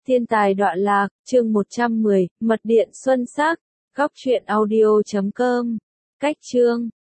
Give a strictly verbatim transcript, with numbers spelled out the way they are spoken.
Thiên tài đọa lạc, chương một trăm mười, mật điện xuân sắc, góc truyện audio chấm com. Cách chương